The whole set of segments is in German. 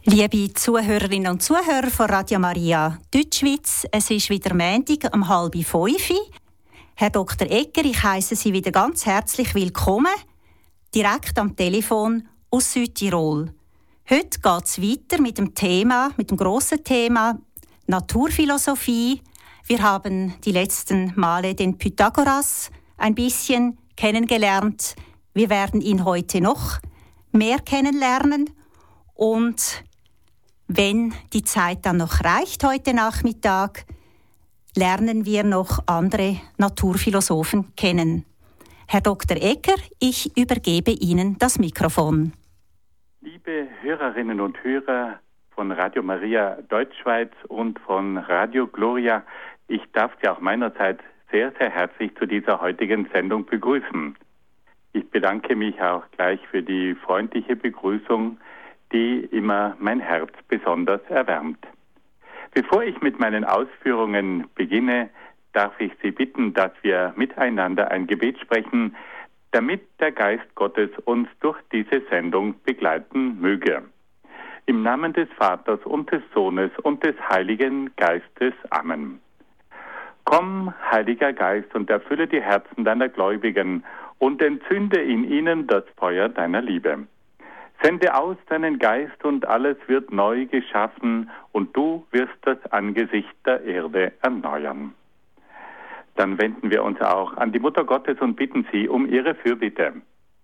Liebe Zuhörerinnen und Zuhörer von Radio Maria Deutschschweiz, es ist wieder Montag um 4:30. Herr Dr. Egger, ich heisse Sie wieder ganz herzlich willkommen, direkt am Telefon aus Südtirol. Heute geht es weiter mit dem grossen Thema Naturphilosophie. Wir haben die letzten Male den Pythagoras ein bisschen kennengelernt. Wir werden ihn heute noch mehr kennenlernen und wenn die Zeit dann noch reicht heute Nachmittag, lernen wir noch andere Naturphilosophen kennen. Herr Dr. Egger, ich übergebe Ihnen das Mikrofon. Liebe Hörerinnen und Hörer von Radio Maria Deutschschweiz und von Radio Gloria, ich darf Sie auch meinerseits sehr, sehr herzlich zu dieser heutigen Sendung begrüßen. Ich bedanke mich auch gleich für die freundliche Begrüßung, die immer mein Herz besonders erwärmt. Bevor ich mit meinen Ausführungen beginne, darf ich Sie bitten, dass wir miteinander ein Gebet sprechen, damit der Geist Gottes uns durch diese Sendung begleiten möge. Im Namen des Vaters und des Sohnes und des Heiligen Geistes. Amen. Komm, Heiliger Geist, und erfülle die Herzen deiner Gläubigen und entzünde in ihnen das Feuer deiner Liebe. Sende aus deinen Geist und alles wird neu geschaffen und du wirst das Angesicht der Erde erneuern. Dann wenden wir uns auch an die Mutter Gottes und bitten sie um ihre Fürbitte.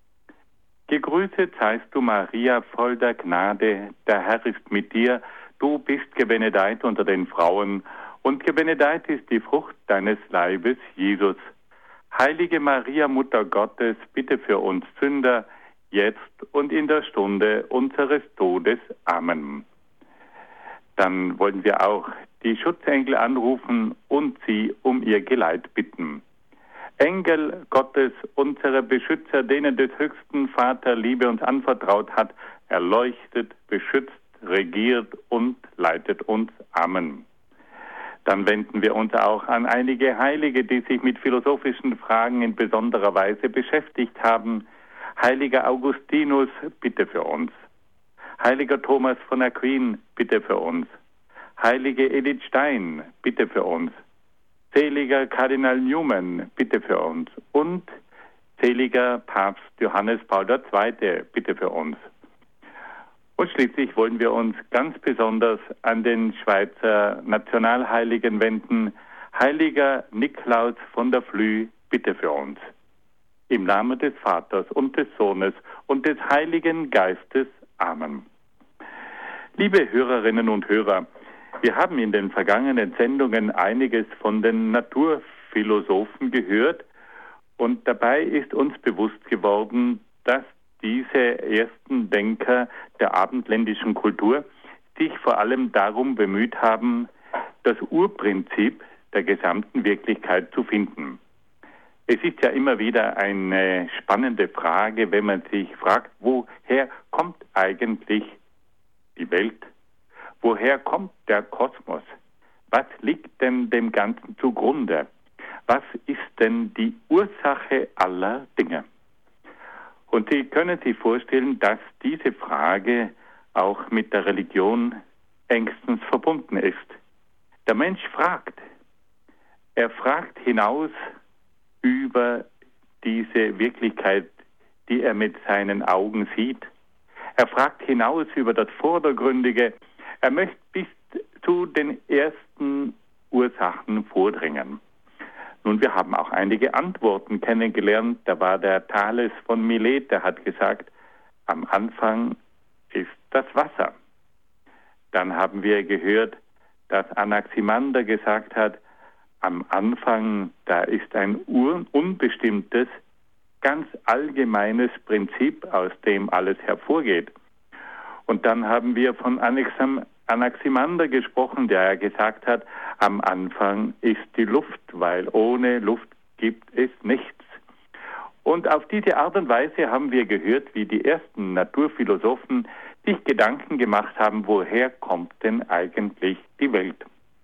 Gegrüßet seist du, Maria, voll der Gnade, der Herr ist mit dir, du bist gebenedeit unter den Frauen und gebenedeit ist die Frucht deines Leibes, Jesus. Heilige Maria, Mutter Gottes, bitte für uns Sünder, jetzt und in der Stunde unseres Todes. Amen. Dann wollen wir auch die Schutzengel anrufen und sie um ihr Geleit bitten. Engel Gottes, unsere Beschützer, denen des höchsten Vater Liebe uns anvertraut hat, erleuchtet, beschützt, regiert und leitet uns. Amen. Dann wenden wir uns auch an einige Heilige, die sich mit philosophischen Fragen in besonderer Weise beschäftigt haben. Heiliger Augustinus, bitte für uns. Heiliger Thomas von Aquin, bitte für uns. Heilige Edith Stein, bitte für uns. Seliger Kardinal Newman, bitte für uns. Und seliger Papst Johannes Paul II, bitte für uns. Und schließlich wollen wir uns ganz besonders an den Schweizer Nationalheiligen wenden. Heiliger Niklaus von der Flüe, bitte für uns. Im Namen des Vaters und des Sohnes und des Heiligen Geistes. Amen. Liebe Hörerinnen und Hörer, wir haben in den vergangenen Sendungen einiges von den Naturphilosophen gehört und dabei ist uns bewusst geworden, dass diese ersten Denker der abendländischen Kultur sich vor allem darum bemüht haben, das Urprinzip der gesamten Wirklichkeit zu finden. Es ist ja immer wieder eine spannende Frage, wenn man sich fragt, woher kommt eigentlich die Welt? Woher kommt der Kosmos? Was liegt denn dem Ganzen zugrunde? Was ist denn die Ursache aller Dinge? Und Sie können sich vorstellen, dass diese Frage auch mit der Religion engstens verbunden ist. Der Mensch fragt. Er fragt hinaus über diese Wirklichkeit, die er mit seinen Augen sieht. Er fragt hinaus über das Vordergründige. Er möchte bis zu den ersten Ursachen vordringen. Nun, wir haben auch einige Antworten kennengelernt. Da war der Thales von Milet, der hat gesagt, am Anfang ist das Wasser. Dann haben wir gehört, dass Anaximander gesagt hat, am Anfang, da ist ein unbestimmtes, ganz allgemeines Prinzip, aus dem alles hervorgeht. Und dann haben wir von Anaximander gesprochen, der ja gesagt hat, am Anfang ist die Luft, weil ohne Luft gibt es nichts. Und auf diese Art und Weise haben wir gehört, wie die ersten Naturphilosophen sich Gedanken gemacht haben, woher kommt denn eigentlich die Welt?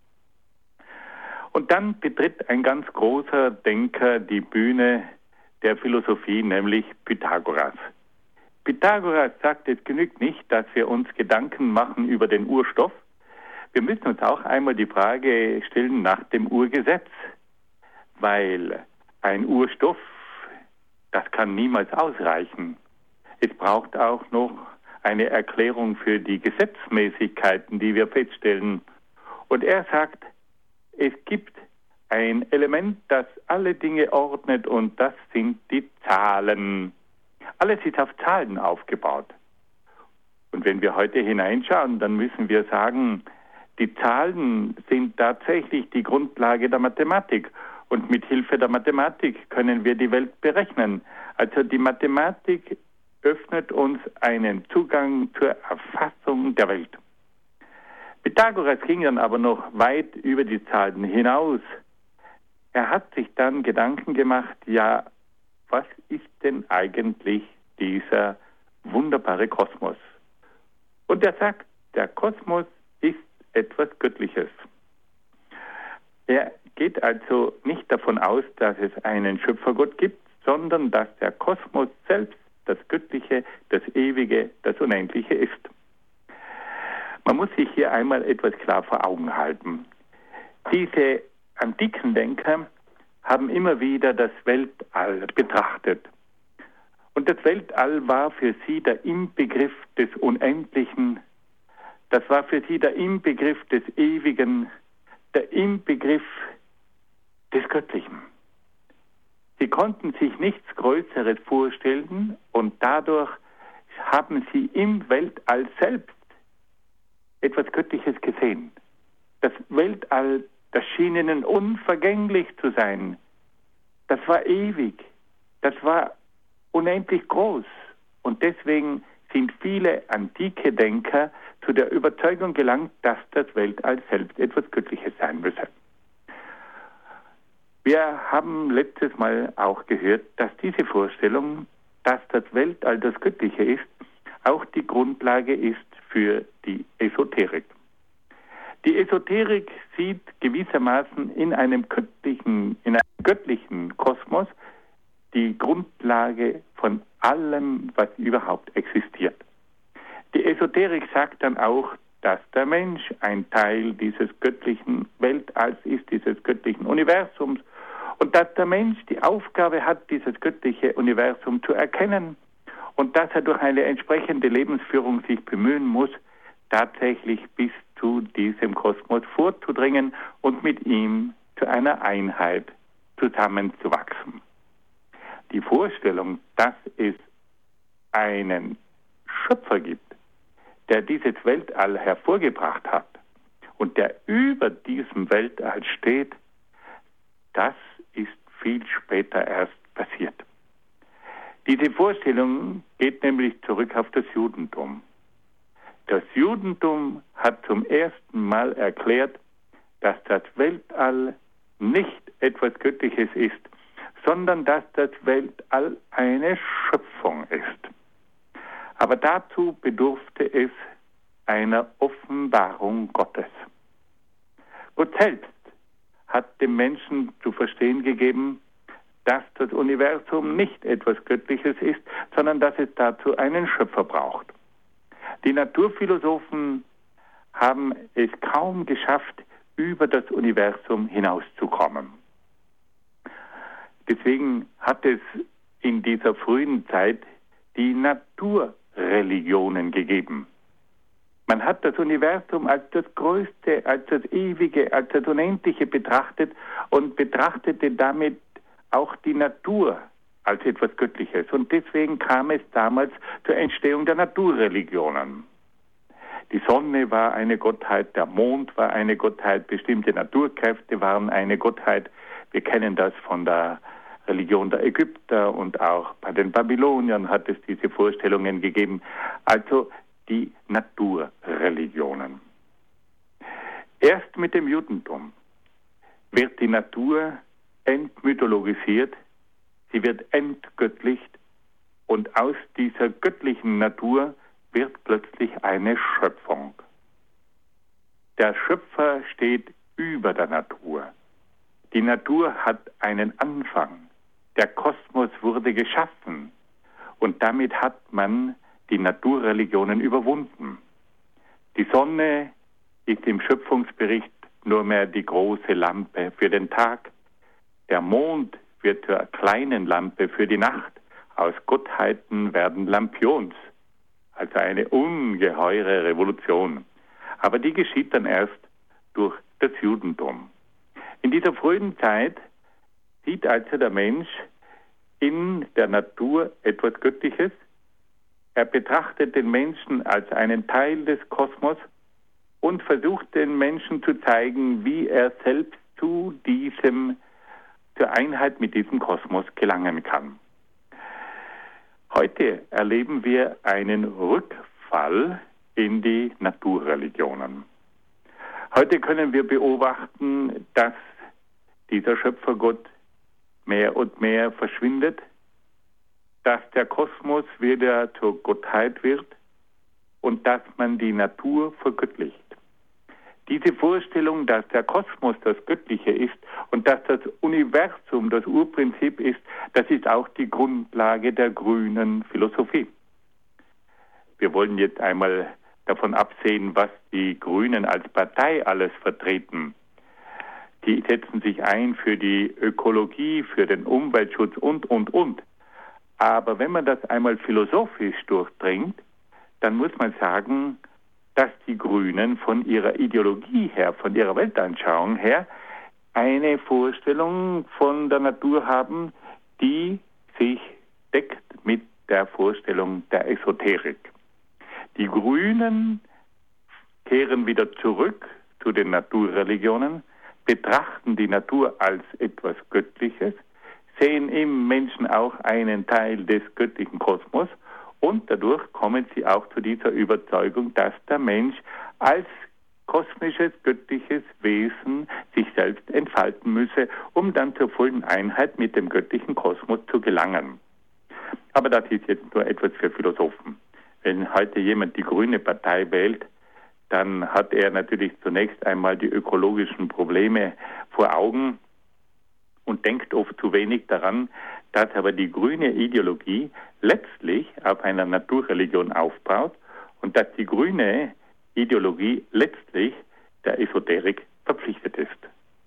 Und dann betritt ein ganz großer Denker die Bühne der Philosophie, nämlich Pythagoras. Pythagoras sagt, es genügt nicht, dass wir uns Gedanken machen über den Urstoff. Wir müssen uns auch einmal die Frage stellen nach dem Urgesetz, weil ein Urstoff, das kann niemals ausreichen. Es braucht auch noch eine Erklärung für die Gesetzmäßigkeiten, die wir feststellen. Und er sagt, es gibt ein Element, das alle Dinge ordnet, und das sind die Zahlen. Alles ist auf Zahlen aufgebaut. Und wenn wir heute hineinschauen, dann müssen wir sagen, die Zahlen sind tatsächlich die Grundlage der Mathematik. Und mit Hilfe der Mathematik können wir die Welt berechnen. Also die Mathematik öffnet uns einen Zugang zur Erfassung der Welt. Pythagoras ging dann aber noch weit über die Zahlen hinaus. Er hat sich dann Gedanken gemacht, ja, was ist denn eigentlich dieser wunderbare Kosmos? Und er sagt, der Kosmos ist etwas Göttliches. Er geht also nicht davon aus, dass es einen Schöpfergott gibt, sondern dass der Kosmos selbst das Göttliche, das Ewige, das Unendliche ist. Man muss sich hier einmal etwas klar vor Augen halten. Diese antiken Denker haben immer wieder das Weltall betrachtet. Und das Weltall war für sie der Inbegriff des Unendlichen, das war für sie der Inbegriff des Ewigen, der Inbegriff des Göttlichen. Sie konnten sich nichts Größeres vorstellen, und dadurch haben sie im Weltall selbst etwas Göttliches gesehen. Das Weltall, das schien ihnen unvergänglich zu sein. Das war ewig. Das war unendlich groß. Und deswegen sind viele antike Denker zu der Überzeugung gelangt, dass das Weltall selbst etwas Göttliches sein müsse. Wir haben letztes Mal auch gehört, dass diese Vorstellung, dass das Weltall das Göttliche ist, auch die Grundlage ist für die Esoterik. Die Esoterik sieht gewissermaßen in einem göttlichen Kosmos die Grundlage von allem, was überhaupt existiert. Die Esoterik sagt dann auch, dass der Mensch ein Teil dieses göttlichen Weltalls ist, dieses göttlichen Universums, und dass der Mensch die Aufgabe hat, dieses göttliche Universum zu erkennen, und dass er durch eine entsprechende Lebensführung sich bemühen muss, tatsächlich bis zu diesem Kosmos vorzudringen und mit ihm zu einer Einheit zusammenzuwachsen. Die Vorstellung, dass es einen Schöpfer gibt, der dieses Weltall hervorgebracht hat und der über diesem Weltall steht, das ist viel später erst passiert. Diese Vorstellung geht nämlich zurück auf das Judentum. Das Judentum hat zum ersten Mal erklärt, dass das Weltall nicht etwas Göttliches ist, sondern dass das Weltall eine Schöpfung ist. Aber dazu bedurfte es einer Offenbarung Gottes. Gott selbst hat dem Menschen zu verstehen gegeben, dass das Universum nicht etwas Göttliches ist, sondern dass es dazu einen Schöpfer braucht. Die Naturphilosophen haben es kaum geschafft, über das Universum hinauszukommen. Deswegen hat es in dieser frühen Zeit die Naturreligionen gegeben. Man hat das Universum als das Größte, als das Ewige, als das Unendliche betrachtet und betrachtete damit auch die Natur als etwas Göttliches. Und deswegen kam es damals zur Entstehung der Naturreligionen. Die Sonne war eine Gottheit, der Mond war eine Gottheit, bestimmte Naturkräfte waren eine Gottheit. Wir kennen das von der Religion der Ägypter, und auch bei den Babyloniern hat es diese Vorstellungen gegeben. Also die Naturreligionen. Erst mit dem Judentum wird die Natur entmythologisiert, sie wird entgöttlicht, und aus dieser göttlichen Natur wird plötzlich eine Schöpfung. Der Schöpfer steht über der Natur. Die Natur hat einen Anfang. Der Kosmos wurde geschaffen, und damit hat man die Naturreligionen überwunden. Die Sonne ist im Schöpfungsbericht nur mehr die große Lampe für den Tag. Der Mond wird zur kleinen Lampe für die Nacht. Aus Gottheiten werden Lampions. Also eine ungeheure Revolution. Aber die geschieht dann erst durch das Judentum. In dieser frühen Zeit sieht also der Mensch in der Natur etwas Göttliches. Er betrachtet den Menschen als einen Teil des Kosmos und versucht den Menschen zu zeigen, wie er selbst zur Einheit mit diesem Kosmos gelangen kann. Heute erleben wir einen Rückfall in die Naturreligionen. Heute können wir beobachten, dass dieser Schöpfergott mehr und mehr verschwindet, dass der Kosmos wieder zur Gottheit wird und dass man die Natur vergöttlicht. Diese Vorstellung, dass der Kosmos das Göttliche ist und dass das Universum das Urprinzip ist, das ist auch die Grundlage der grünen Philosophie. Wir wollen jetzt einmal davon absehen, was die Grünen als Partei alles vertreten. Die setzen sich ein für die Ökologie, für den Umweltschutz und. Aber wenn man das einmal philosophisch durchdringt, dann muss man sagen, dass die Grünen von ihrer Ideologie her, von ihrer Weltanschauung her, eine Vorstellung von der Natur haben, die sich deckt mit der Vorstellung der Esoterik. Die Grünen kehren wieder zurück zu den Naturreligionen, betrachten die Natur als etwas Göttliches, sehen im Menschen auch einen Teil des göttlichen Kosmos und dadurch kommen sie auch zu dieser Überzeugung, dass der Mensch als kosmisches, göttliches Wesen sich selbst entfalten müsse, um dann zur vollen Einheit mit dem göttlichen Kosmos zu gelangen. Aber das ist jetzt nur etwas für Philosophen. Wenn heute jemand die Grüne Partei wählt, dann hat er natürlich zunächst einmal die ökologischen Probleme vor Augen und denkt oft zu wenig daran, dass aber die grüne Ideologie letztlich auf einer Naturreligion aufbaut und dass die grüne Ideologie letztlich der Esoterik verpflichtet ist.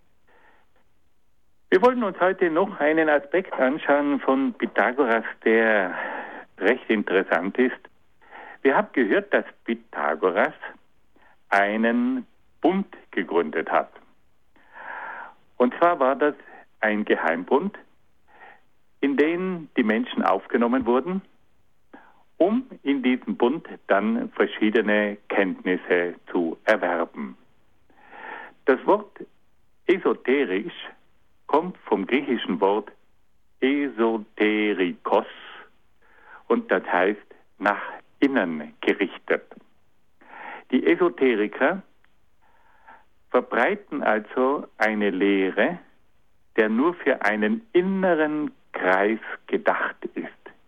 Wir wollen uns heute noch einen Aspekt anschauen von Pythagoras, der recht interessant ist. Wir haben gehört, dass Pythagoras einen Bund gegründet hat. Und zwar war das ein Geheimbund, in den die Menschen aufgenommen wurden, um in diesem Bund dann verschiedene Kenntnisse zu erwerben. Das Wort esoterisch kommt vom griechischen Wort esoterikos und das heißt nach innen gerichtet. Die Esoteriker verbreiten also eine Lehre, der nur für einen inneren Kreis gedacht ist.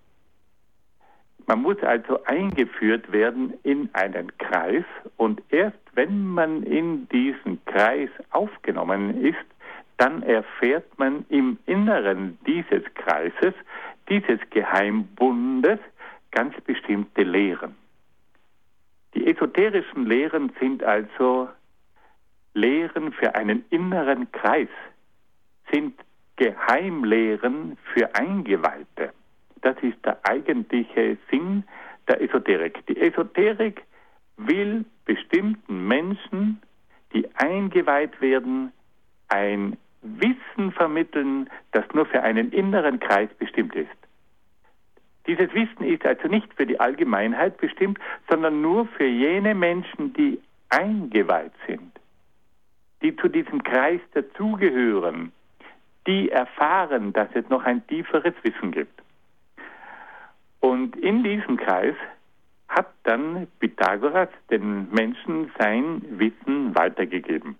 Man muss also eingeführt werden in einen Kreis und erst wenn man in diesen Kreis aufgenommen ist, dann erfährt man im Inneren dieses Kreises, dieses Geheimbundes, ganz bestimmte Lehren. Die esoterischen Lehren sind also Lehren für einen inneren Kreis, sind Geheimlehren für Eingeweihte. Das ist der eigentliche Sinn der Esoterik. Die Esoterik will bestimmten Menschen, die eingeweiht werden, ein Wissen vermitteln, das nur für einen inneren Kreis bestimmt ist. Dieses Wissen ist also nicht für die Allgemeinheit bestimmt, sondern nur für jene Menschen, die eingeweiht sind, die zu diesem Kreis dazugehören, die erfahren, dass es noch ein tieferes Wissen gibt. Und in diesem Kreis hat dann Pythagoras den Menschen sein Wissen weitergegeben.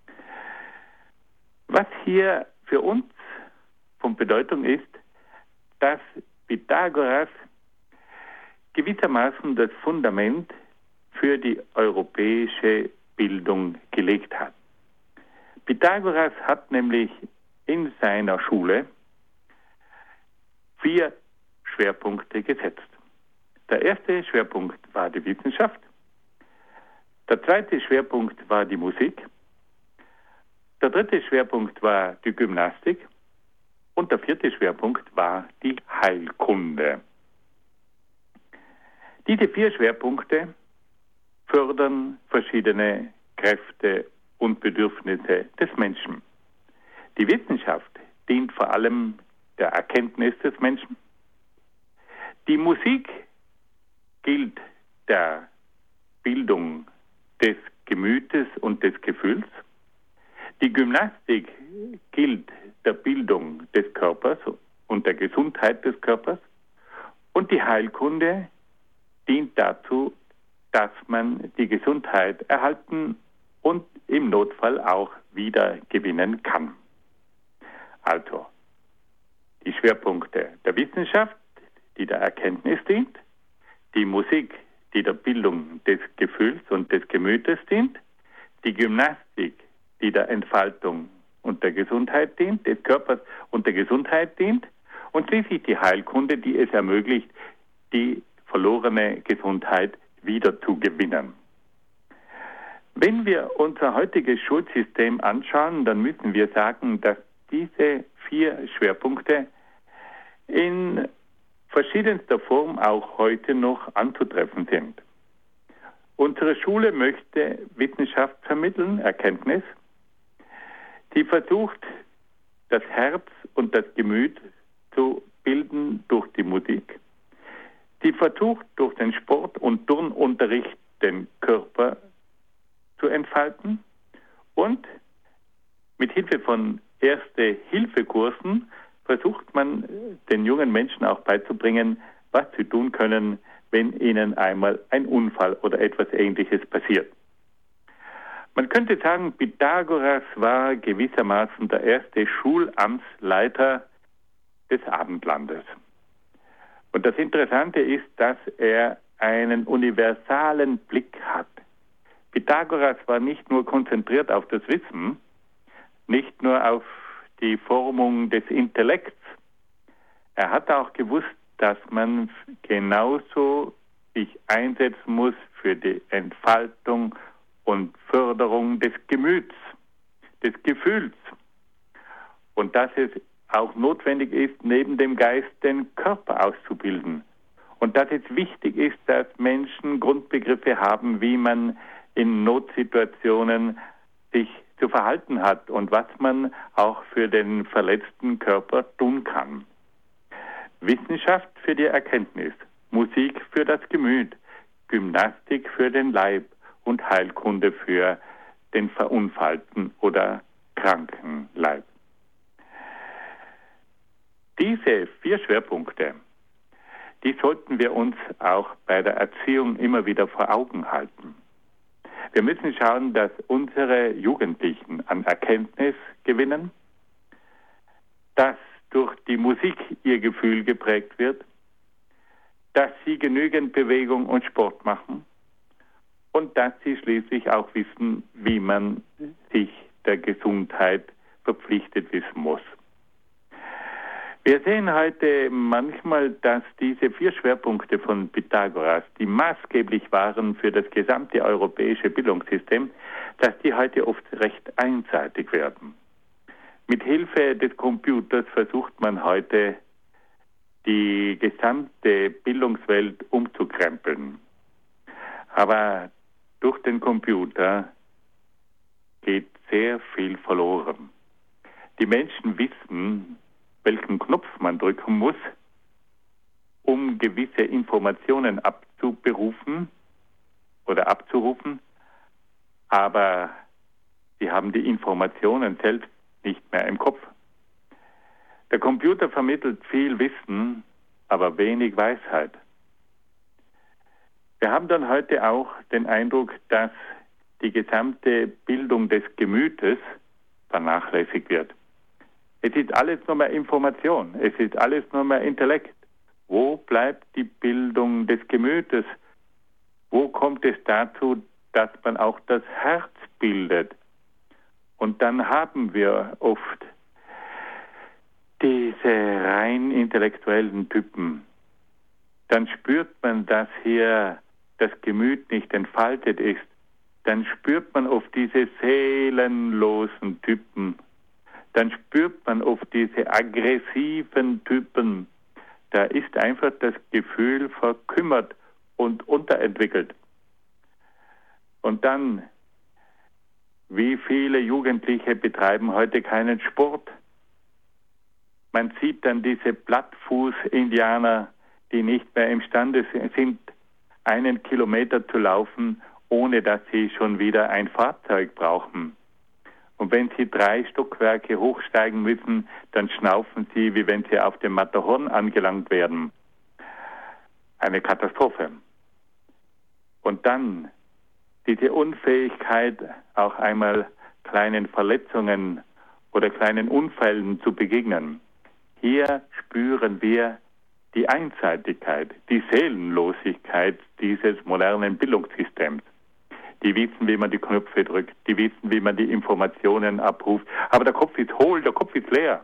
Was hier für uns von Bedeutung ist, dass Pythagoras gewissermaßen das Fundament für die europäische Bildung gelegt hat. Pythagoras hat nämlich in seiner Schule 4 Schwerpunkte gesetzt. Der erste Schwerpunkt war die Wissenschaft. Der zweite Schwerpunkt war die Musik. Der dritte Schwerpunkt war die Gymnastik. Und der vierte Schwerpunkt war die Heilkunde. Diese 4 Schwerpunkte fördern verschiedene Kräfte und Bedürfnisse des Menschen. Die Wissenschaft dient vor allem der Erkenntnis des Menschen. Die Musik gilt der Bildung des Gemütes und des Gefühls. Die Gymnastik gilt der Bildung des Körpers und der Gesundheit des Körpers. Und die Heilkunde dient dazu, dass man die Gesundheit erhalten und im Notfall auch wieder gewinnen kann. Also, die Schwerpunkte der Wissenschaft, die der Erkenntnis dient, die Musik, die der Bildung des Gefühls und des Gemütes dient, die Gymnastik, die der Entfaltung und der Gesundheit dient, des Körpers und der Gesundheit dient, und schließlich die Heilkunde, die es ermöglicht, die verlorene Gesundheit wieder zu gewinnen. Wenn wir unser heutiges Schulsystem anschauen, dann müssen wir sagen, dass diese 4 Schwerpunkte in verschiedenster Form auch heute noch anzutreffen sind. Unsere Schule möchte Wissenschaft vermitteln, Erkenntnis. Sie versucht, das Herz und das Gemüt zu bilden durch die Musik. Sie versucht, durch den Sport- und Turnunterricht den Körper zu entfalten und mit Hilfe von Erste-Hilfe-Kursen versucht man, den jungen Menschen auch beizubringen, was sie tun können, wenn ihnen einmal ein Unfall oder etwas Ähnliches passiert. Man könnte sagen, Pythagoras war gewissermaßen der erste Schulamtsleiter des Abendlandes. Und das Interessante ist, dass er einen universalen Blick hat. Pythagoras war nicht nur konzentriert auf das Wissen, nicht nur auf die Formung des Intellekts. Er hat auch gewusst, dass man genauso sich einsetzen muss für die Entfaltung und Förderung des Gemüts, des Gefühls. Und dass es auch notwendig ist, neben dem Geist den Körper auszubilden. Und dass es wichtig ist, dass Menschen Grundbegriffe haben, wie man in Notsituationen sich zu verhalten hat und was man auch für den verletzten Körper tun kann. Wissenschaft für die Erkenntnis, Musik für das Gemüt, Gymnastik für den Leib und Heilkunde für den verunfallten oder kranken Leib. Diese 4 Schwerpunkte, die sollten wir uns auch bei der Erziehung immer wieder vor Augen halten. Wir müssen schauen, dass unsere Jugendlichen an Erkenntnis gewinnen, dass durch die Musik ihr Gefühl geprägt wird, dass sie genügend Bewegung und Sport machen und dass sie schließlich auch wissen, wie man sich der Gesundheit verpflichtet wissen muss. Wir sehen heute manchmal, dass diese 4 Schwerpunkte von Pythagoras, die maßgeblich waren für das gesamte europäische Bildungssystem, dass die heute oft recht einseitig werden. Mit Hilfe des Computers versucht man heute, die gesamte Bildungswelt umzukrempeln. Aber durch den Computer geht sehr viel verloren. Die Menschen wissen, welchen Knopf man drücken muss, um gewisse Informationen abzuberufen oder abzurufen, aber sie haben die Informationen selbst nicht mehr im Kopf. Der Computer vermittelt viel Wissen, aber wenig Weisheit. Wir haben dann heute auch den Eindruck, dass die gesamte Bildung des Gemütes vernachlässigt wird. Es ist alles nur mehr Information, es ist alles nur mehr Intellekt. Wo bleibt die Bildung des Gemütes? Wo kommt es dazu, dass man auch das Herz bildet? Und dann haben wir oft diese rein intellektuellen Typen, dann spürt man, dass hier das Gemüt nicht entfaltet ist. Dann spürt man auf diese seelenlosen Typen. Dann spürt man auf diese aggressiven Typen. Da ist einfach das Gefühl verkümmert und unterentwickelt. Und dann, wie viele Jugendliche betreiben heute keinen Sport? Man sieht dann diese Plattfuß-Indianer, die nicht mehr imstande sind, 1 Kilometer zu laufen, ohne dass sie schon wieder ein Fahrzeug brauchen. Und wenn sie 3 Stockwerke hochsteigen müssen, dann schnaufen sie, wie wenn sie auf dem Matterhorn angelangt werden. Eine Katastrophe. Und dann diese Unfähigkeit, auch einmal kleinen Verletzungen oder kleinen Unfällen zu begegnen. Hier spüren wir die Einseitigkeit, die Seelenlosigkeit dieses modernen Bildungssystems. Die wissen, wie man die Knöpfe drückt, die wissen, wie man die Informationen abruft, aber der Kopf ist hohl, der Kopf ist leer.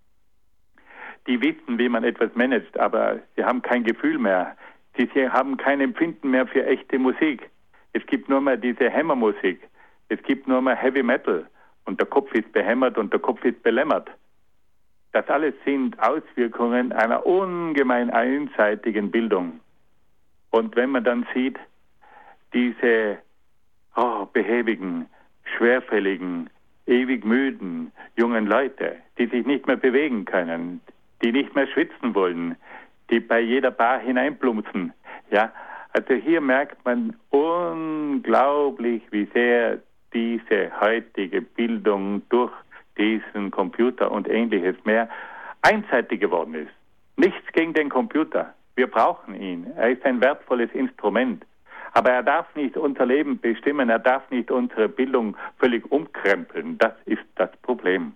Die wissen, wie man etwas managt, aber sie haben kein Gefühl mehr. Sie haben kein Empfinden mehr für echte Musik. Es gibt nur mehr diese Hammermusik. Es gibt nur mehr Heavy Metal. Und der Kopf ist behämmert und der Kopf ist belämmert. Das alles sind Auswirkungen einer ungemein einseitigen Bildung. Und wenn man dann sieht, diese behäbigen, schwerfälligen, ewig müden jungen Leute, die sich nicht mehr bewegen können, die nicht mehr schwitzen wollen, die bei jeder Bar hineinplumpsen. Ja, also hier merkt man unglaublich, wie sehr diese heutige Bildung durch diesen Computer und Ähnliches mehr einseitig geworden ist. Nichts gegen den Computer. Wir brauchen ihn. Er ist ein wertvolles Instrument. Aber er darf nicht unser Leben bestimmen. Er darf nicht unsere Bildung völlig umkrempeln. Das ist das Problem.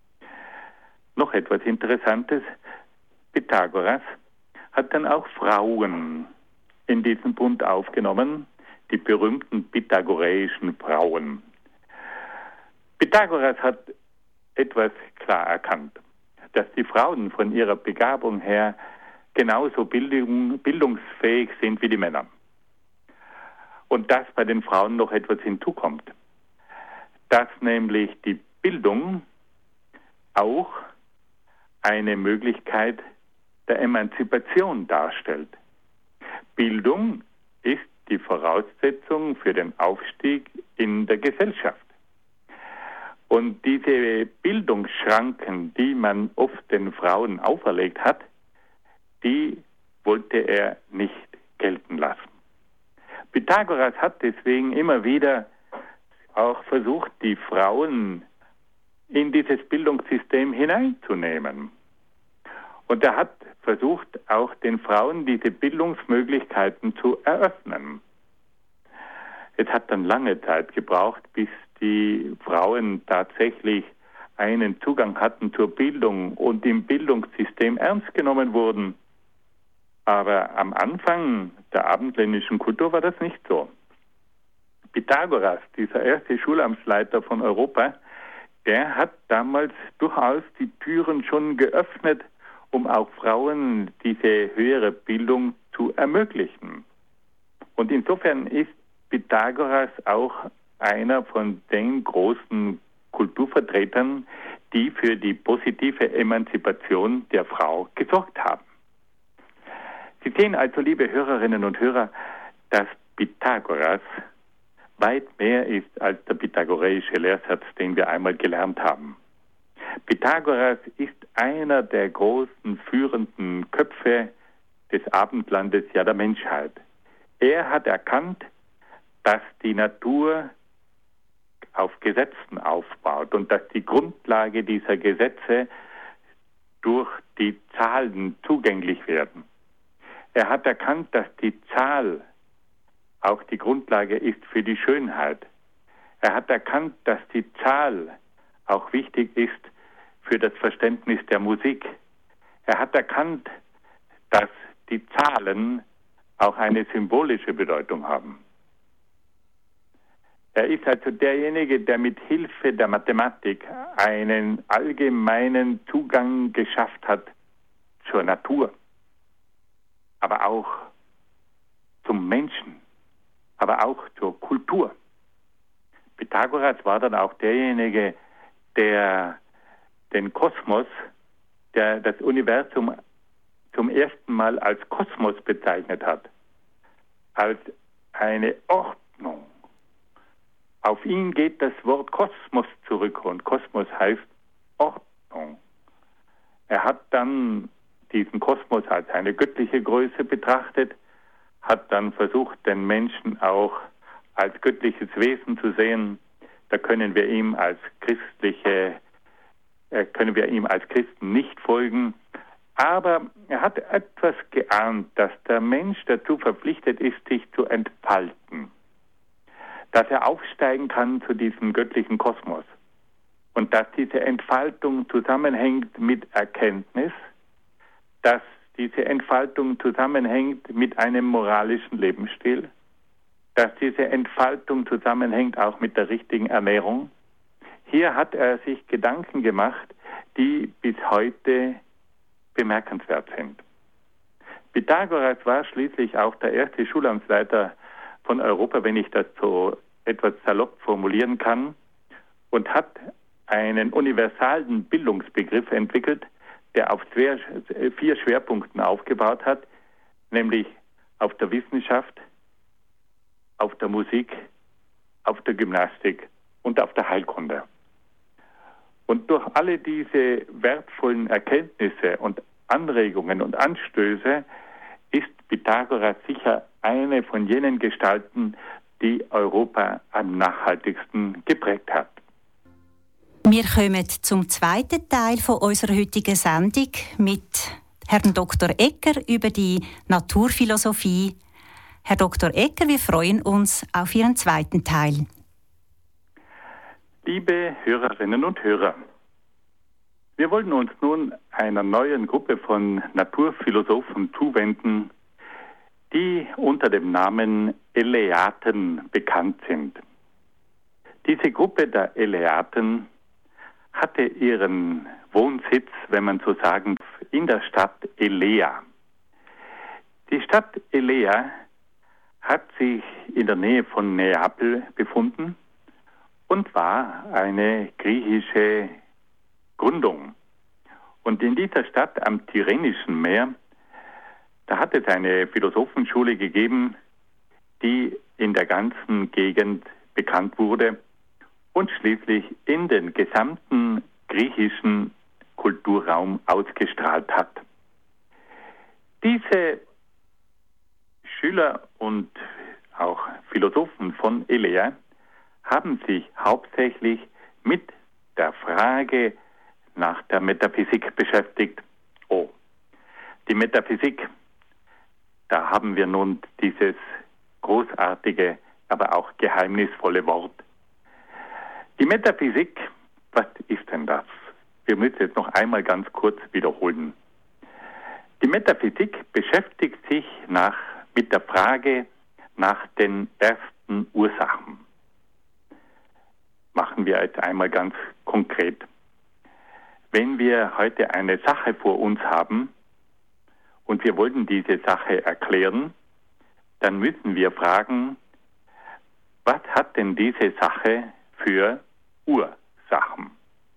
Noch etwas Interessantes. Pythagoras hat dann auch Frauen in diesen Bund aufgenommen, die berühmten pythagoreischen Frauen. Pythagoras hat etwas klar erkannt, dass die Frauen von ihrer Begabung her genauso bildungsfähig sind wie die Männer. Und dass bei den Frauen noch etwas hinzukommt, dass nämlich die Bildung auch eine Möglichkeit der Emanzipation darstellt. Bildung ist die Voraussetzung für den Aufstieg in der Gesellschaft. Und diese Bildungsschranken, die man oft den Frauen auferlegt hat, die wollte er nicht gelten lassen. Pythagoras hat deswegen immer wieder auch versucht, die Frauen in dieses Bildungssystem hineinzunehmen. Und er hat versucht, auch den Frauen diese Bildungsmöglichkeiten zu eröffnen. Es hat dann lange Zeit gebraucht, bis die Frauen tatsächlich einen Zugang hatten zur Bildung und im Bildungssystem ernst genommen wurden. Aber am Anfang der abendländischen Kultur war das nicht so. Pythagoras, dieser erste Schulamtsleiter von Europa, der hat damals durchaus die Türen schon geöffnet, um auch Frauen diese höhere Bildung zu ermöglichen. Und insofern ist Pythagoras auch einer von den großen Kulturvertretern, die für die positive Emanzipation der Frau gesorgt haben. Sie sehen also, liebe Hörerinnen und Hörer, dass Pythagoras weit mehr ist als der pythagoreische Lehrsatz, den wir einmal gelernt haben. Pythagoras ist einer der großen führenden Köpfe des Abendlandes, ja der Menschheit. Er hat erkannt, dass die Natur auf Gesetzen aufbaut und dass die Grundlage dieser Gesetze durch die Zahlen zugänglich werden. Er hat erkannt, dass die Zahl auch die Grundlage ist für die Schönheit. Er hat erkannt, dass die Zahl auch wichtig ist für das Verständnis der Musik. Er hat erkannt, dass die Zahlen auch eine symbolische Bedeutung haben. Er ist also derjenige, der mit Hilfe der Mathematik einen allgemeinen Zugang geschafft hat zur Natur. aber auch zum Menschen, aber auch zur Kultur. Pythagoras war dann auch derjenige, der den Kosmos, der das Universum zum ersten Mal als Kosmos bezeichnet hat, als eine Ordnung. Auf ihn geht das Wort Kosmos zurück und Kosmos heißt Ordnung. Er hat dann diesen Kosmos als eine göttliche Größe betrachtet, hat dann versucht, den Menschen auch als göttliches Wesen zu sehen. Da können wir ihm als Christen nicht folgen. Aber er hat etwas geahnt, dass der Mensch dazu verpflichtet ist, sich zu entfalten. Dass er aufsteigen kann zu diesem göttlichen Kosmos. Und dass diese Entfaltung zusammenhängt mit Erkenntnis, dass diese Entfaltung zusammenhängt mit einem moralischen Lebensstil, dass diese Entfaltung zusammenhängt auch mit der richtigen Ernährung. Hier hat er sich Gedanken gemacht, die bis heute bemerkenswert sind. Pythagoras war schließlich auch der erste Schulamtsleiter von Europa, wenn ich das so etwas salopp formulieren kann, und hat einen universalen Bildungsbegriff entwickelt, der auf 4 Schwerpunkten aufgebaut hat, nämlich auf der Wissenschaft, auf der Musik, auf der Gymnastik und auf der Heilkunde. Und durch alle diese wertvollen Erkenntnisse und Anregungen und Anstöße ist Pythagoras sicher eine von jenen Gestalten, die Europa am nachhaltigsten geprägt hat. Wir kommen zum zweiten Teil von unserer heutigen Sendung mit Herrn Dr. Egger über die Naturphilosophie. Herr Dr. Egger, wir freuen uns auf Ihren zweiten Teil. Liebe Hörerinnen und Hörer, wir wollen uns nun einer neuen Gruppe von Naturphilosophen zuwenden, die unter dem Namen Eleaten bekannt sind. Diese Gruppe der Eleaten hatte ihren Wohnsitz, wenn man so sagen darf, in der Stadt Elea. Die Stadt Elea hat sich in der Nähe von Neapel befunden und war eine griechische Gründung. Und in dieser Stadt am Tyrrhenischen Meer, da hat es eine Philosophenschule gegeben, die in der ganzen Gegend bekannt wurde und schließlich in den gesamten griechischen Kulturraum ausgestrahlt hat. Diese Schüler und auch Philosophen von Elea haben sich hauptsächlich mit der Frage nach der Metaphysik beschäftigt. Oh, die Metaphysik, da haben wir nun dieses großartige, aber auch geheimnisvolle Wort. Die Metaphysik, was ist denn das? Wir müssen es noch einmal ganz kurz wiederholen. Die Metaphysik beschäftigt sich mit der Frage nach den ersten Ursachen. Machen wir jetzt einmal ganz konkret. Wenn wir heute eine Sache vor uns haben und wir wollen diese Sache erklären, dann müssen wir fragen, was hat denn diese Sache für Ursachen?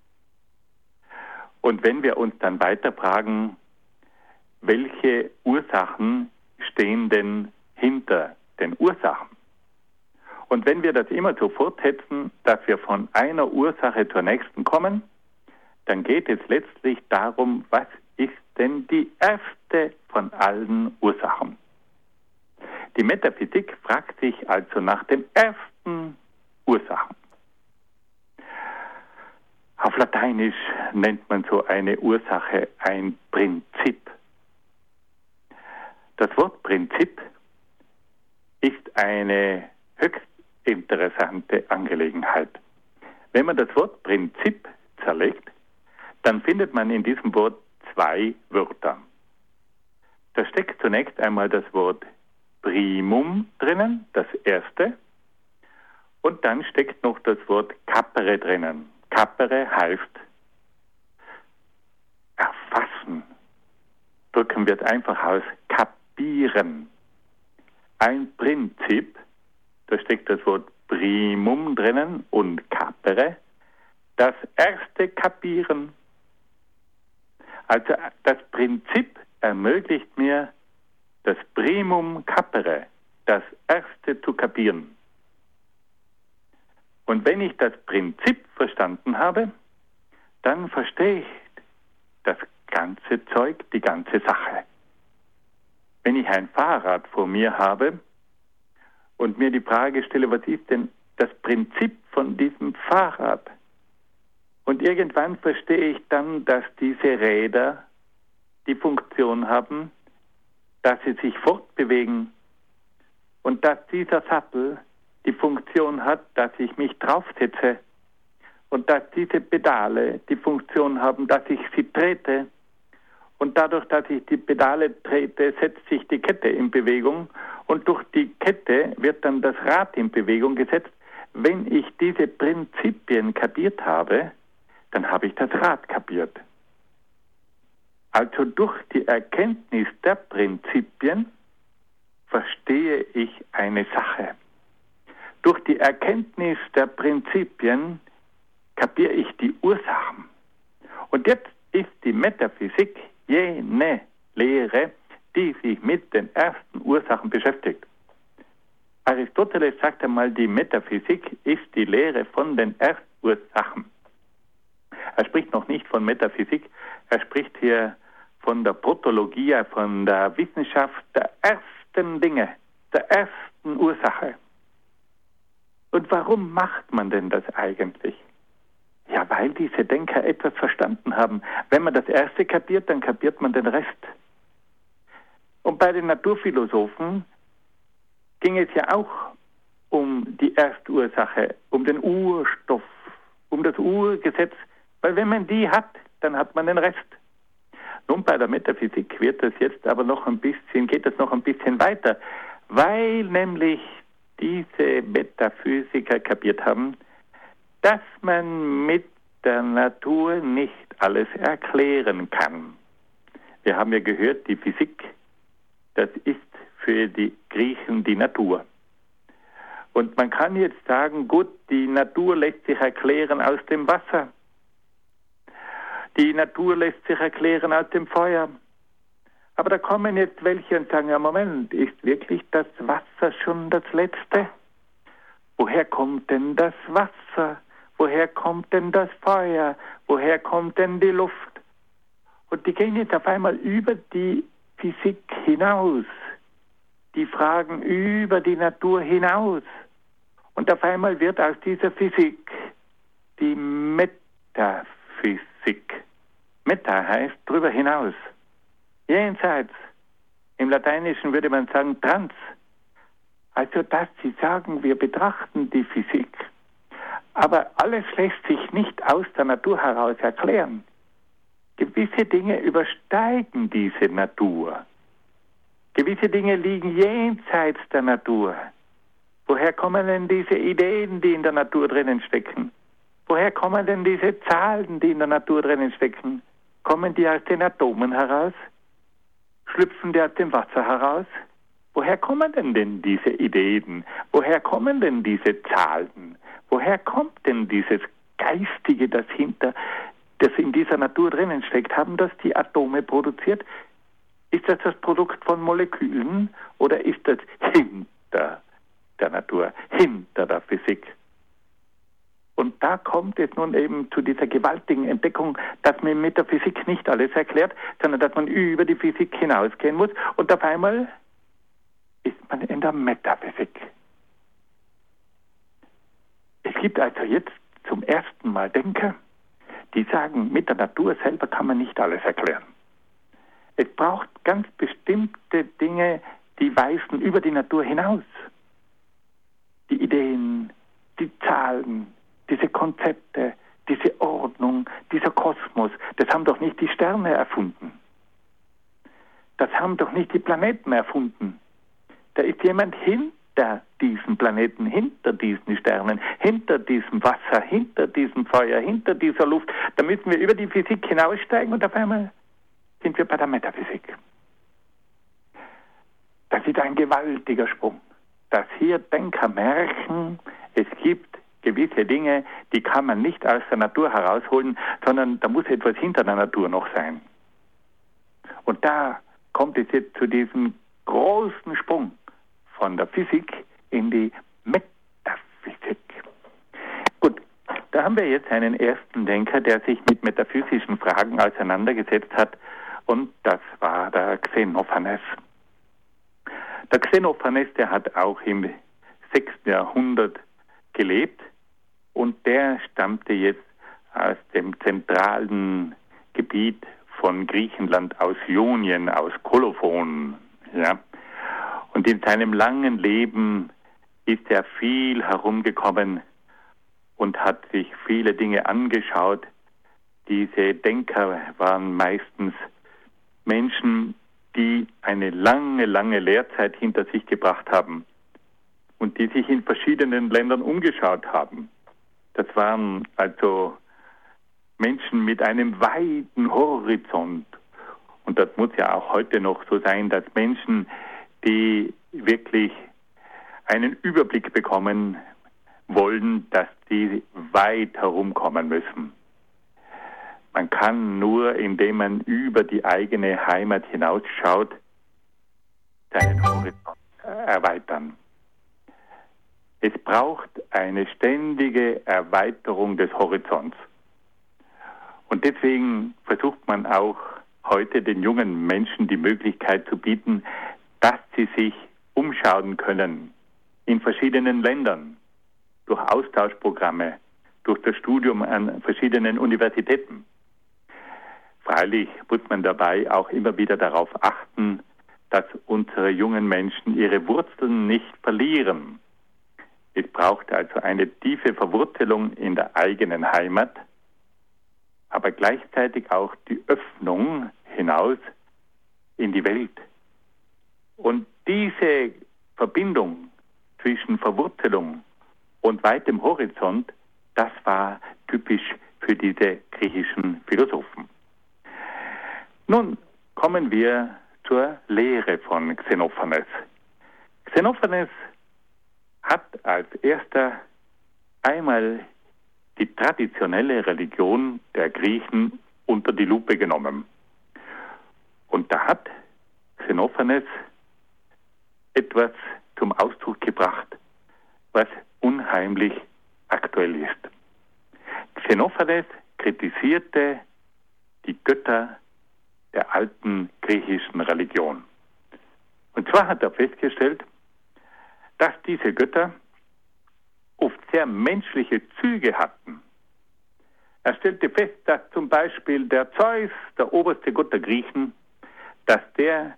Und wenn wir uns dann weiter fragen, welche Ursachen stehen denn hinter den Ursachen? Und wenn wir das immer so fortsetzen, dass wir von einer Ursache zur nächsten kommen, dann geht es letztlich darum, was ist denn die erste von allen Ursachen? Die Metaphysik fragt sich also nach den ersten Ursachen. Auf Lateinisch nennt man so eine Ursache ein Prinzip. Das Wort Prinzip ist eine höchst interessante Angelegenheit. Wenn man das Wort Prinzip zerlegt, dann findet man in diesem Wort 2 Wörter. Da steckt zunächst einmal das Wort primum drinnen, das erste, und dann steckt noch das Wort capere drinnen. Capere heißt erfassen. Drücken wir es einfach aus, kapieren. Ein Prinzip, da steckt das Wort primum drinnen und capere, das erste Kapieren. Also das Prinzip ermöglicht mir, das primum capere, das erste zu kapieren. Und wenn ich das Prinzip verstanden habe, dann verstehe ich das ganze Zeug, die ganze Sache. Wenn ich ein Fahrrad vor mir habe und mir die Frage stelle, was ist denn das Prinzip von diesem Fahrrad? Und irgendwann verstehe ich dann, dass diese Räder die Funktion haben, dass sie sich fortbewegen und dass dieser Sattel die Funktion hat, dass ich mich draufsetze und dass diese Pedale die Funktion haben, dass ich sie trete. Und dadurch, dass ich die Pedale trete, setzt sich die Kette in Bewegung und durch die Kette wird dann das Rad in Bewegung gesetzt. Wenn ich diese Prinzipien kapiert habe, dann habe ich das Rad kapiert. Also durch die Erkenntnis der Prinzipien verstehe ich eine Sache. Durch die Erkenntnis der Prinzipien kapiere ich die Ursachen. Und jetzt ist die Metaphysik jene Lehre, die sich mit den ersten Ursachen beschäftigt. Aristoteles sagt einmal, die Metaphysik ist die Lehre von den Erstursachen. Er spricht noch nicht von Metaphysik, er spricht hier von der Protologia, von der Wissenschaft der ersten Dinge, der ersten Ursache. Und warum macht man denn das eigentlich? Ja, weil diese Denker etwas verstanden haben. Wenn man das Erste kapiert, dann kapiert man den Rest. Und bei den Naturphilosophen ging es ja auch um die Erstursache, um den Urstoff, um das Urgesetz. Weil wenn man die hat, dann hat man den Rest. Nun, bei der Metaphysik geht das noch ein bisschen weiter, weil nämlich diese Metaphysiker kapiert haben, dass man mit der Natur nicht alles erklären kann. Wir haben ja gehört, die Physik, das ist für die Griechen die Natur. Und man kann jetzt sagen, gut, die Natur lässt sich erklären aus dem Wasser. Die Natur lässt sich erklären aus dem Feuer. Aber da kommen jetzt welche und sagen, ja Moment, ist wirklich das Wasser schon das Letzte? Woher kommt denn das Wasser? Woher kommt denn das Feuer? Woher kommt denn die Luft? Und die gehen jetzt auf einmal über die Physik hinaus. Die fragen über die Natur hinaus. Und auf einmal wird aus dieser Physik die Metaphysik. Meta heißt drüber hinaus. Jenseits. Im Lateinischen würde man sagen trans. Also, dass sie sagen, wir betrachten die Physik. Aber alles lässt sich nicht aus der Natur heraus erklären. Gewisse Dinge übersteigen diese Natur. Gewisse Dinge liegen jenseits der Natur. Woher kommen denn diese Ideen, die in der Natur drinnen stecken? Woher kommen denn diese Zahlen, die in der Natur drinnen stecken? Kommen die aus den Atomen heraus? Schlüpfen die aus dem Wasser heraus? Woher kommen denn diese Ideen? Woher kommen denn diese Zahlen? Woher kommt denn dieses Geistige, das in dieser Natur drinnen steckt? Haben das die Atome produziert? Ist das das Produkt von Molekülen oder ist das hinter der Natur, hinter der Physik? Und da kommt es nun eben zu dieser gewaltigen Entdeckung, dass man mit der Physik nicht alles erklärt, sondern dass man über die Physik hinausgehen muss. Und auf einmal ist man in der Metaphysik. Es gibt also jetzt zum ersten Mal Denker, die sagen, mit der Natur selber kann man nicht alles erklären. Es braucht ganz bestimmte Dinge, die weisen über die Natur hinaus. Die Ideen, die Zahlen, diese Konzepte, diese Ordnung, dieser Kosmos, das haben doch nicht die Sterne erfunden. Das haben doch nicht die Planeten erfunden. Da ist jemand hinter diesen Planeten, hinter diesen Sternen, hinter diesem Wasser, hinter diesem Feuer, hinter dieser Luft. Da müssen wir über die Physik hinaussteigen und auf einmal sind wir bei der Metaphysik. Das ist ein gewaltiger Sprung, dass hier Denker merken, es gibt gewisse Dinge, die kann man nicht aus der Natur herausholen, sondern da muss etwas hinter der Natur noch sein. Und da kommt es jetzt zu diesem großen Sprung von der Physik in die Metaphysik. Gut, da haben wir jetzt einen ersten Denker, der sich mit metaphysischen Fragen auseinandergesetzt hat, und das war der Xenophanes. Der Xenophanes, der hat auch im 6. Jahrhundert gelebt, und der stammte jetzt aus dem zentralen Gebiet von Griechenland, aus Ionien, aus Kolophon. Ja. Und in seinem langen Leben ist er viel herumgekommen und hat sich viele Dinge angeschaut. Diese Denker waren meistens Menschen, die eine lange, lange Lehrzeit hinter sich gebracht haben und die sich in verschiedenen Ländern umgeschaut haben. Das waren also Menschen mit einem weiten Horizont. Und das muss ja auch heute noch so sein, dass Menschen, die wirklich einen Überblick bekommen wollen, dass die weit herumkommen müssen. Man kann nur, indem man über die eigene Heimat hinausschaut, seinen Horizont erweitern. Es braucht eine ständige Erweiterung des Horizonts. Und deswegen versucht man auch heute den jungen Menschen die Möglichkeit zu bieten, dass sie sich umschauen können in verschiedenen Ländern, durch Austauschprogramme, durch das Studium an verschiedenen Universitäten. Freilich muss man dabei auch immer wieder darauf achten, dass unsere jungen Menschen ihre Wurzeln nicht verlieren. Es braucht also eine tiefe Verwurzelung in der eigenen Heimat, aber gleichzeitig auch die Öffnung hinaus in die Welt. Und diese Verbindung zwischen Verwurzelung und weitem Horizont, das war typisch für diese griechischen Philosophen. Nun kommen wir zur Lehre von Xenophanes. Xenophanes hat als erster einmal die traditionelle Religion der Griechen unter die Lupe genommen. Und da hat Xenophanes etwas zum Ausdruck gebracht, was unheimlich aktuell ist. Xenophanes kritisierte die Götter der alten griechischen Religion. Und zwar hat er festgestellt, dass diese Götter oft sehr menschliche Züge hatten. Er stellte fest, dass zum Beispiel der Zeus, der oberste Gott der Griechen, dass der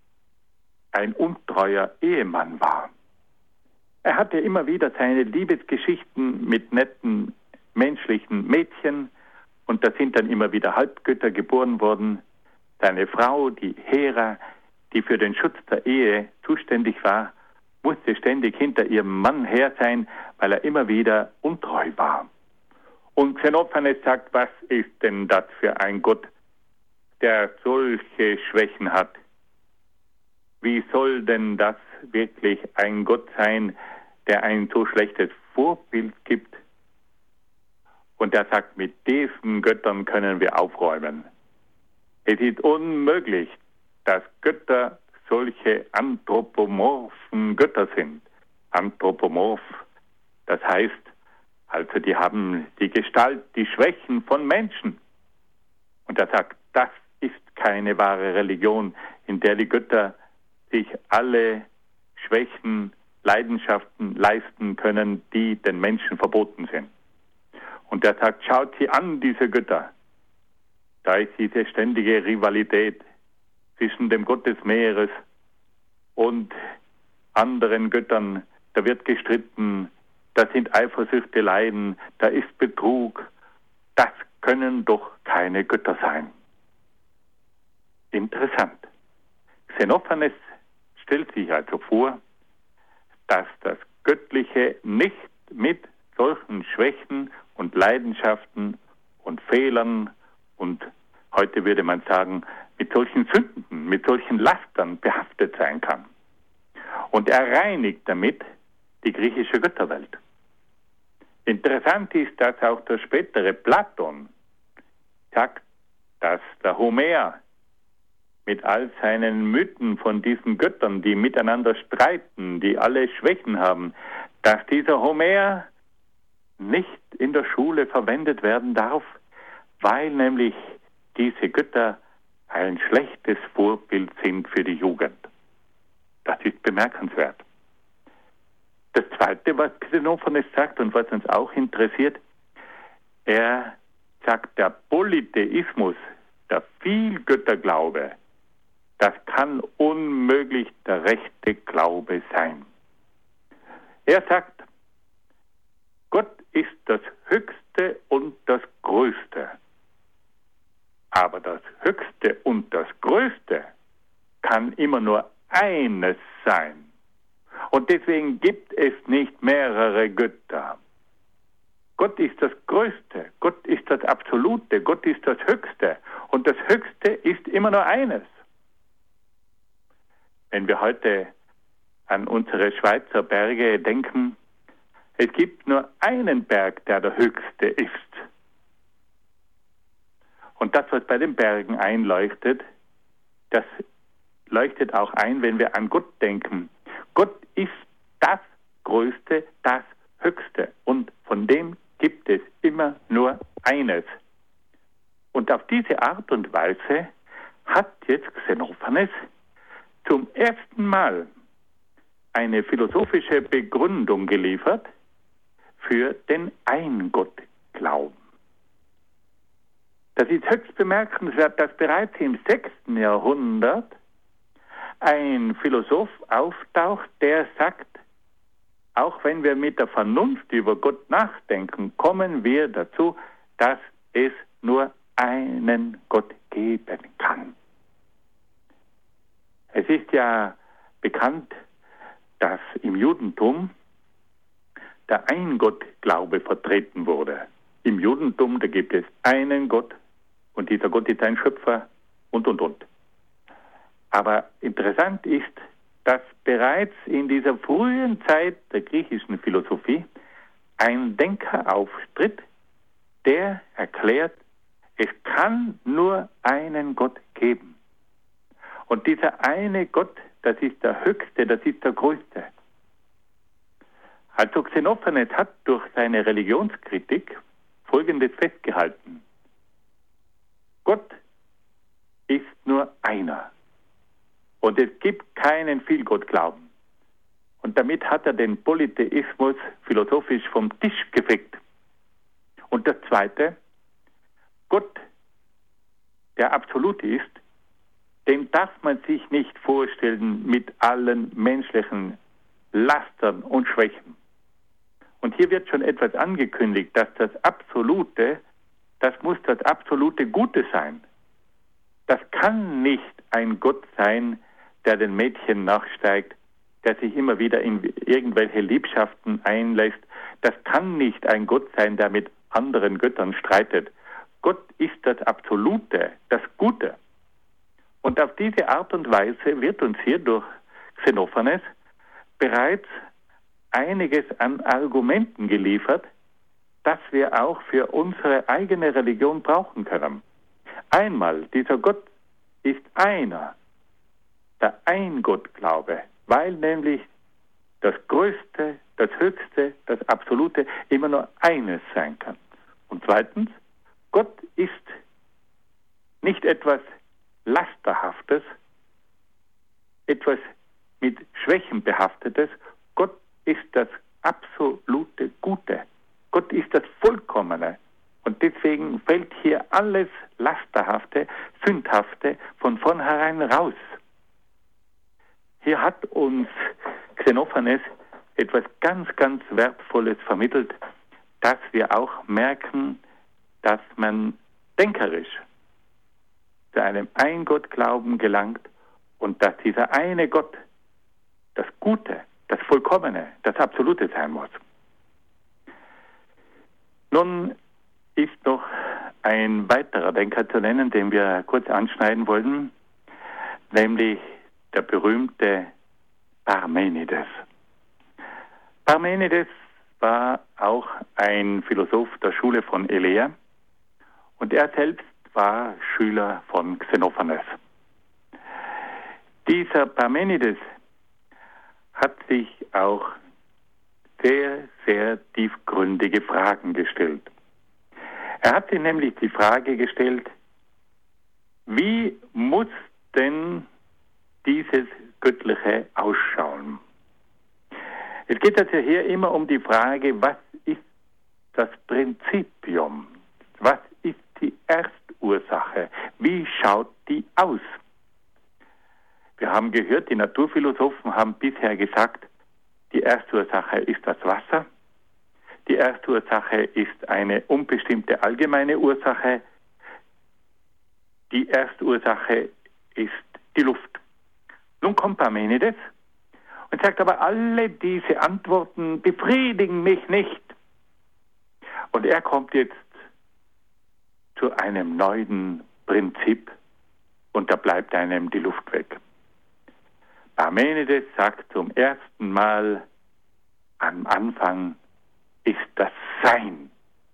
ein untreuer Ehemann war. Er hatte immer wieder seine Liebesgeschichten mit netten menschlichen Mädchen, und da sind dann immer wieder Halbgötter geboren worden. Seine Frau, die Hera, die für den Schutz der Ehe zuständig war, musste ständig hinter ihrem Mann her sein, weil er immer wieder untreu war. Und Xenophanes sagt, was ist denn das für ein Gott, der solche Schwächen hat? Wie soll denn das wirklich ein Gott sein, der ein so schlechtes Vorbild gibt? Und er sagt, mit diesen Göttern können wir aufräumen. Es ist unmöglich, dass Götter solche anthropomorphen Götter sind. Anthropomorph, das heißt, also die haben die Gestalt, die Schwächen von Menschen. Und er sagt, das ist keine wahre Religion, in der die Götter sich alle Schwächen, Leidenschaften leisten können, die den Menschen verboten sind. Und er sagt, schaut sie an, diese Götter. Da ist diese ständige Rivalität zwischen dem Gott des Meeres und anderen Göttern. Da wird gestritten, da sind Eifersüchteleien, da ist Betrug. Das können doch keine Götter sein. Interessant. Xenophanes stellt sich also vor, dass das Göttliche nicht mit solchen Schwächen und Leidenschaften und Fehlern und heute würde man sagen, mit solchen Sünden, mit solchen Lastern behaftet sein kann. Und er reinigt damit die griechische Götterwelt. Interessant ist, dass auch der spätere Platon sagt, dass der Homer mit all seinen Mythen von diesen Göttern, die miteinander streiten, die alle Schwächen haben, dass dieser Homer nicht in der Schule verwendet werden darf, weil nämlich diese Götter ein schlechtes Vorbild sind für die Jugend. Das ist bemerkenswert. Das Zweite, was Xenophanes sagt und was uns auch interessiert, er sagt, der Polytheismus, der Vielgötterglaube, das kann unmöglich der rechte Glaube sein. Er sagt, Gott ist das Höchste und das Größte. Aber das Höchste und das Größte kann immer nur eines sein. Und deswegen gibt es nicht mehrere Götter. Gott ist das Größte, Gott ist das Absolute, Gott ist das Höchste. Und das Höchste ist immer nur eines. Wenn wir heute an unsere Schweizer Berge denken, es gibt nur einen Berg, der höchste ist. Und das, was bei den Bergen einleuchtet, das leuchtet auch ein, wenn wir an Gott denken. Gott ist das Größte, das Höchste. Und von dem gibt es immer nur eines. Und auf diese Art und Weise hat jetzt Xenophanes zum ersten Mal eine philosophische Begründung geliefert für den Eingottglauben. Das ist höchst bemerkenswert, dass bereits im 6. Jahrhundert ein Philosoph auftaucht, der sagt, auch wenn wir mit der Vernunft über Gott nachdenken, kommen wir dazu, dass es nur einen Gott geben kann. Es ist ja bekannt, dass im Judentum der Eingottglaube vertreten wurde. Im Judentum, da gibt es einen Gott und dieser Gott ist ein Schöpfer und. Aber interessant ist, dass bereits in dieser frühen Zeit der griechischen Philosophie ein Denker auftritt, der erklärt, es kann nur einen Gott geben. Und dieser eine Gott, das ist der Höchste, das ist der Größte. Also Xenophanes hat durch seine Religionskritik Folgendes festgehalten. Gott ist nur einer. Und es gibt keinen Vielgottglauben. Und damit hat er den Polytheismus philosophisch vom Tisch gefegt. Und das Zweite, Gott, der absolut ist, den darf man sich nicht vorstellen mit allen menschlichen Lastern und Schwächen. Und hier wird schon etwas angekündigt, dass das Absolute, das muss das absolute Gute sein. Das kann nicht ein Gott sein, der den Mädchen nachsteigt, der sich immer wieder in irgendwelche Liebschaften einlässt. Das kann nicht ein Gott sein, der mit anderen Göttern streitet. Gott ist das Absolute, das Gute. Und auf diese Art und Weise wird uns hier durch Xenophanes bereits einiges an Argumenten geliefert, das wir auch für unsere eigene Religion brauchen können. Einmal, dieser Gott ist einer, der Eingottglaube, weil nämlich das Größte, das Höchste, das Absolute immer nur eines sein kann. Und zweitens, Gott ist nicht etwas Lasterhaftes, etwas mit Schwächen behaftetes. Gott ist das absolute Gute. Gott ist das Vollkommene. Und deswegen fällt hier alles Lasterhafte, Sündhafte von vornherein raus. Hier hat uns Xenophanes etwas ganz, ganz Wertvolles vermittelt, dass wir auch merken, dass man denkerisch zu einem Eingottglauben gelangt und dass dieser eine Gott das Gute, das Vollkommene, das Absolute sein muss. Nun ist noch ein weiterer Denker zu nennen, den wir kurz anschneiden wollen, nämlich der berühmte Parmenides. Parmenides war auch ein Philosoph der Schule von Elea und er selbst war Schüler von Xenophanes. Dieser Parmenides hat sich auch sehr, sehr tiefgründige Fragen gestellt. Er hat sich nämlich die Frage gestellt, wie muss denn dieses Göttliche ausschauen? Es geht also hier immer um die Frage, was ist das Prinzipium? Was ist die Erstursache? Wie schaut die aus? Wir haben gehört, die Naturphilosophen haben bisher gesagt, die Erstursache ist das Wasser. Die Erstursache ist eine unbestimmte allgemeine Ursache. Die Erstursache ist die Luft. Nun kommt Parmenides und sagt aber, alle diese Antworten befriedigen mich nicht. Und er kommt jetzt zu einem neuen Prinzip und da bleibt einem die Luft weg. Parmenides sagt zum ersten Mal, am Anfang ist das Sein.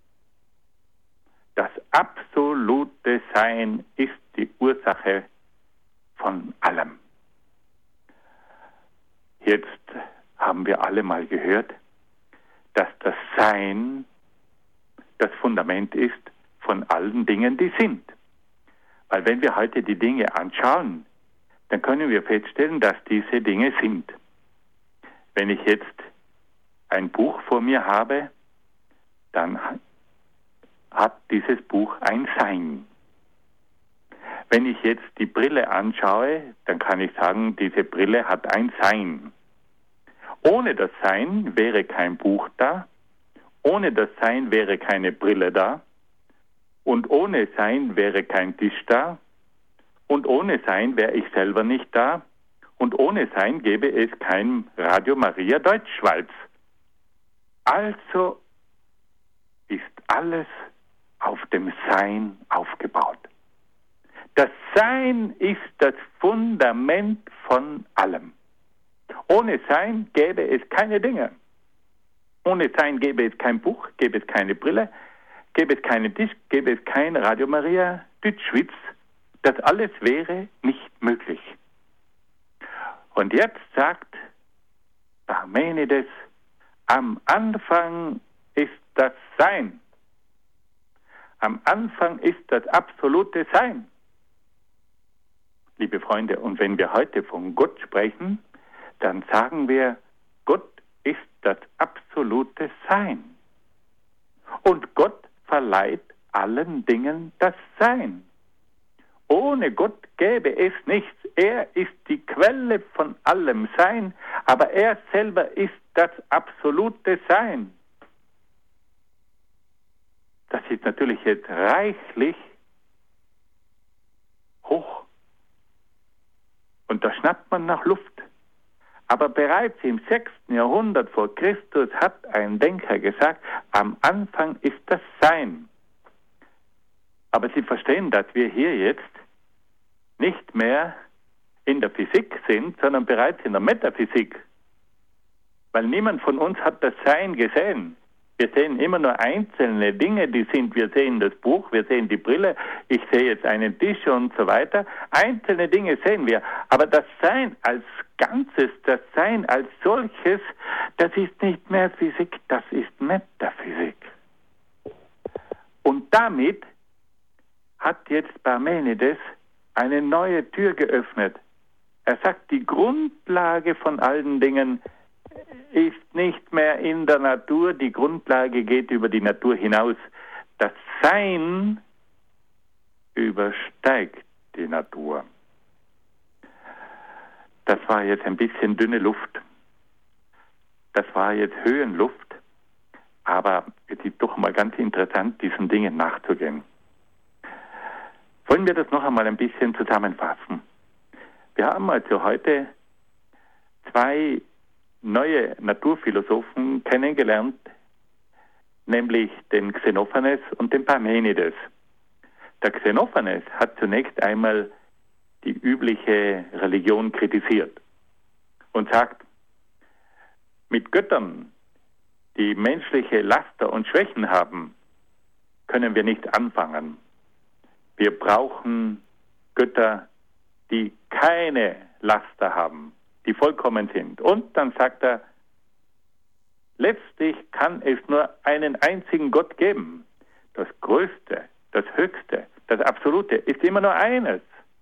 Das absolute Sein ist die Ursache von allem. Jetzt haben wir alle mal gehört, dass das Sein das Fundament ist von allen Dingen, die sind. Weil wenn wir heute die Dinge anschauen, dann können wir feststellen, dass diese Dinge sind. Wenn ich jetzt ein Buch vor mir habe, dann hat dieses Buch ein Sein. Wenn ich jetzt die Brille anschaue, dann kann ich sagen, diese Brille hat ein Sein. Ohne das Sein wäre kein Buch da, ohne das Sein wäre keine Brille da und ohne Sein wäre kein Tisch da und ohne Sein wäre ich selber nicht da und ohne Sein gäbe es kein Radio Maria Deutschschweiz. Also ist alles auf dem Sein aufgebaut. Das Sein ist das Fundament von allem. Ohne Sein gäbe es keine Dinge. Ohne Sein gäbe es kein Buch, gäbe es keine Brille, gäbe es keinen Tisch, gäbe es kein Radio Maria Deutschschweiz. Das alles wäre nicht möglich. Und jetzt sagt Parmenides, am Anfang ist das Sein. Am Anfang ist das absolute Sein. Liebe Freunde, und wenn wir heute von Gott sprechen, dann sagen wir, Gott ist das absolute Sein. Und Gott verleiht allen Dingen das Sein. Ohne Gott gäbe es nichts. Er ist die Quelle von allem Sein, aber er selber ist das absolute Sein. Das ist natürlich jetzt reichlich hoch. Und da schnappt man nach Luft. Aber bereits im 6. Jahrhundert vor Christus hat ein Denker gesagt, am Anfang ist das Sein. Aber Sie verstehen, dass wir hier jetzt nicht mehr in der Physik sind, sondern bereits in der Metaphysik. Weil niemand von uns hat das Sein gesehen. Wir sehen immer nur einzelne Dinge, die sind, wir sehen das Buch, wir sehen die Brille, ich sehe jetzt einen Tisch und so weiter. Einzelne Dinge sehen wir. Aber das Sein als Ganzes, das Sein als solches, das ist nicht mehr Physik, das ist Metaphysik. Und damit hat jetzt Parmenides eine neue Tür geöffnet. Er sagt, die Grundlage von allen Dingen ist nicht mehr in der Natur, die Grundlage geht über die Natur hinaus. Das Sein übersteigt die Natur. Das war jetzt ein bisschen dünne Luft. Das war jetzt Höhenluft. Aber es ist doch mal ganz interessant, diesen Dingen nachzugehen. Wollen wir das noch einmal ein bisschen zusammenfassen? Wir haben also heute zwei neue Naturphilosophen kennengelernt, nämlich den Xenophanes und den Parmenides. Der Xenophanes hat zunächst einmal die übliche Religion kritisiert und sagt, mit Göttern, die menschliche Laster und Schwächen haben, können wir nicht anfangen. Wir brauchen Götter, die keine Laster haben, die vollkommen sind. Und dann sagt er, letztlich kann es nur einen einzigen Gott geben. Das Größte, das Höchste, das Absolute ist immer nur eines.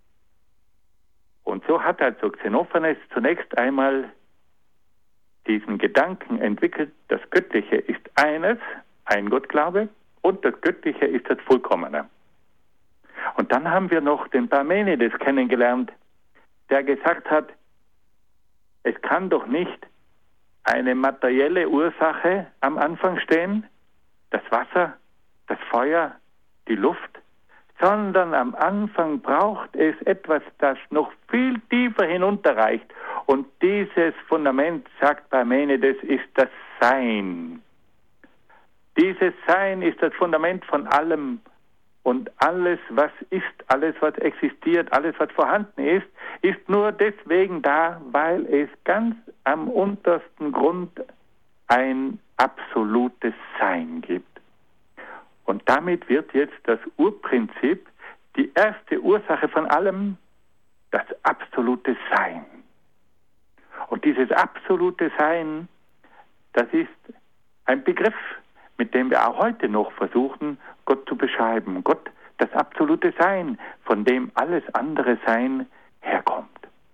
Und so hat also Xenophanes zunächst einmal diesen Gedanken entwickelt, das Göttliche ist eines, ein Gottglaube, und das Göttliche ist das Vollkommene. Und dann haben wir noch den Parmenides kennengelernt, der gesagt hat, es kann doch nicht eine materielle Ursache am Anfang stehen, das Wasser, das Feuer, die Luft, sondern am Anfang braucht es etwas, das noch viel tiefer hinunterreicht. Und dieses Fundament, sagt Parmenides, ist das Sein. Dieses Sein ist das Fundament von allem. Und alles, was ist, alles, was existiert, alles, was vorhanden ist, ist nur deswegen da, weil es ganz am untersten Grund ein absolutes Sein gibt. Und damit wird jetzt das Urprinzip, die erste Ursache von allem, das absolute Sein. Und dieses absolute Sein, das ist ein Begriff, mit dem wir auch heute noch versuchen, Gott zu beschreiben. Gott, das absolute Sein, von dem alles andere Sein herkommt.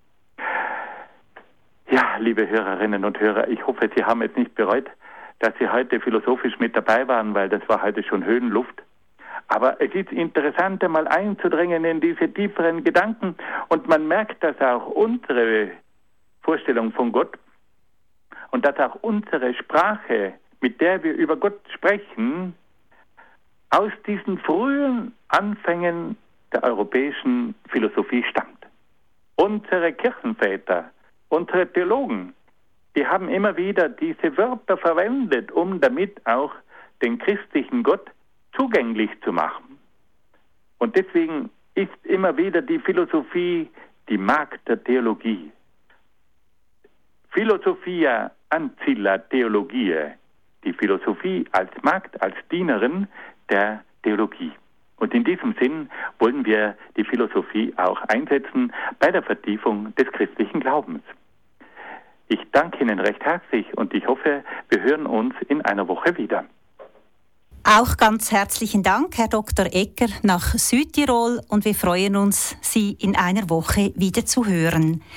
Ja, liebe Hörerinnen und Hörer, ich hoffe, Sie haben es nicht bereut, dass Sie heute philosophisch mit dabei waren, weil das war heute schon Höhenluft. Aber es ist interessant, einmal einzudringen in diese tieferen Gedanken, und man merkt, dass auch unsere Vorstellung von Gott und dass auch unsere Sprache, mit der wir über Gott sprechen, aus diesen frühen Anfängen der europäischen Philosophie stammt. Unsere Kirchenväter, unsere Theologen, die haben immer wieder diese Wörter verwendet, um damit auch den christlichen Gott zugänglich zu machen. Und deswegen ist immer wieder die Philosophie die Magd der Theologie. Philosophia ancilla theologiae, die Philosophie als Magd, als Dienerin der Theologie. Und in diesem Sinn wollen wir die Philosophie auch einsetzen bei der Vertiefung des christlichen Glaubens. Ich danke Ihnen recht herzlich und ich hoffe, wir hören uns in einer Woche wieder. Auch ganz herzlichen Dank, Herr Dr. Egger, nach Südtirol, und wir freuen uns, Sie in einer Woche wieder zu hören.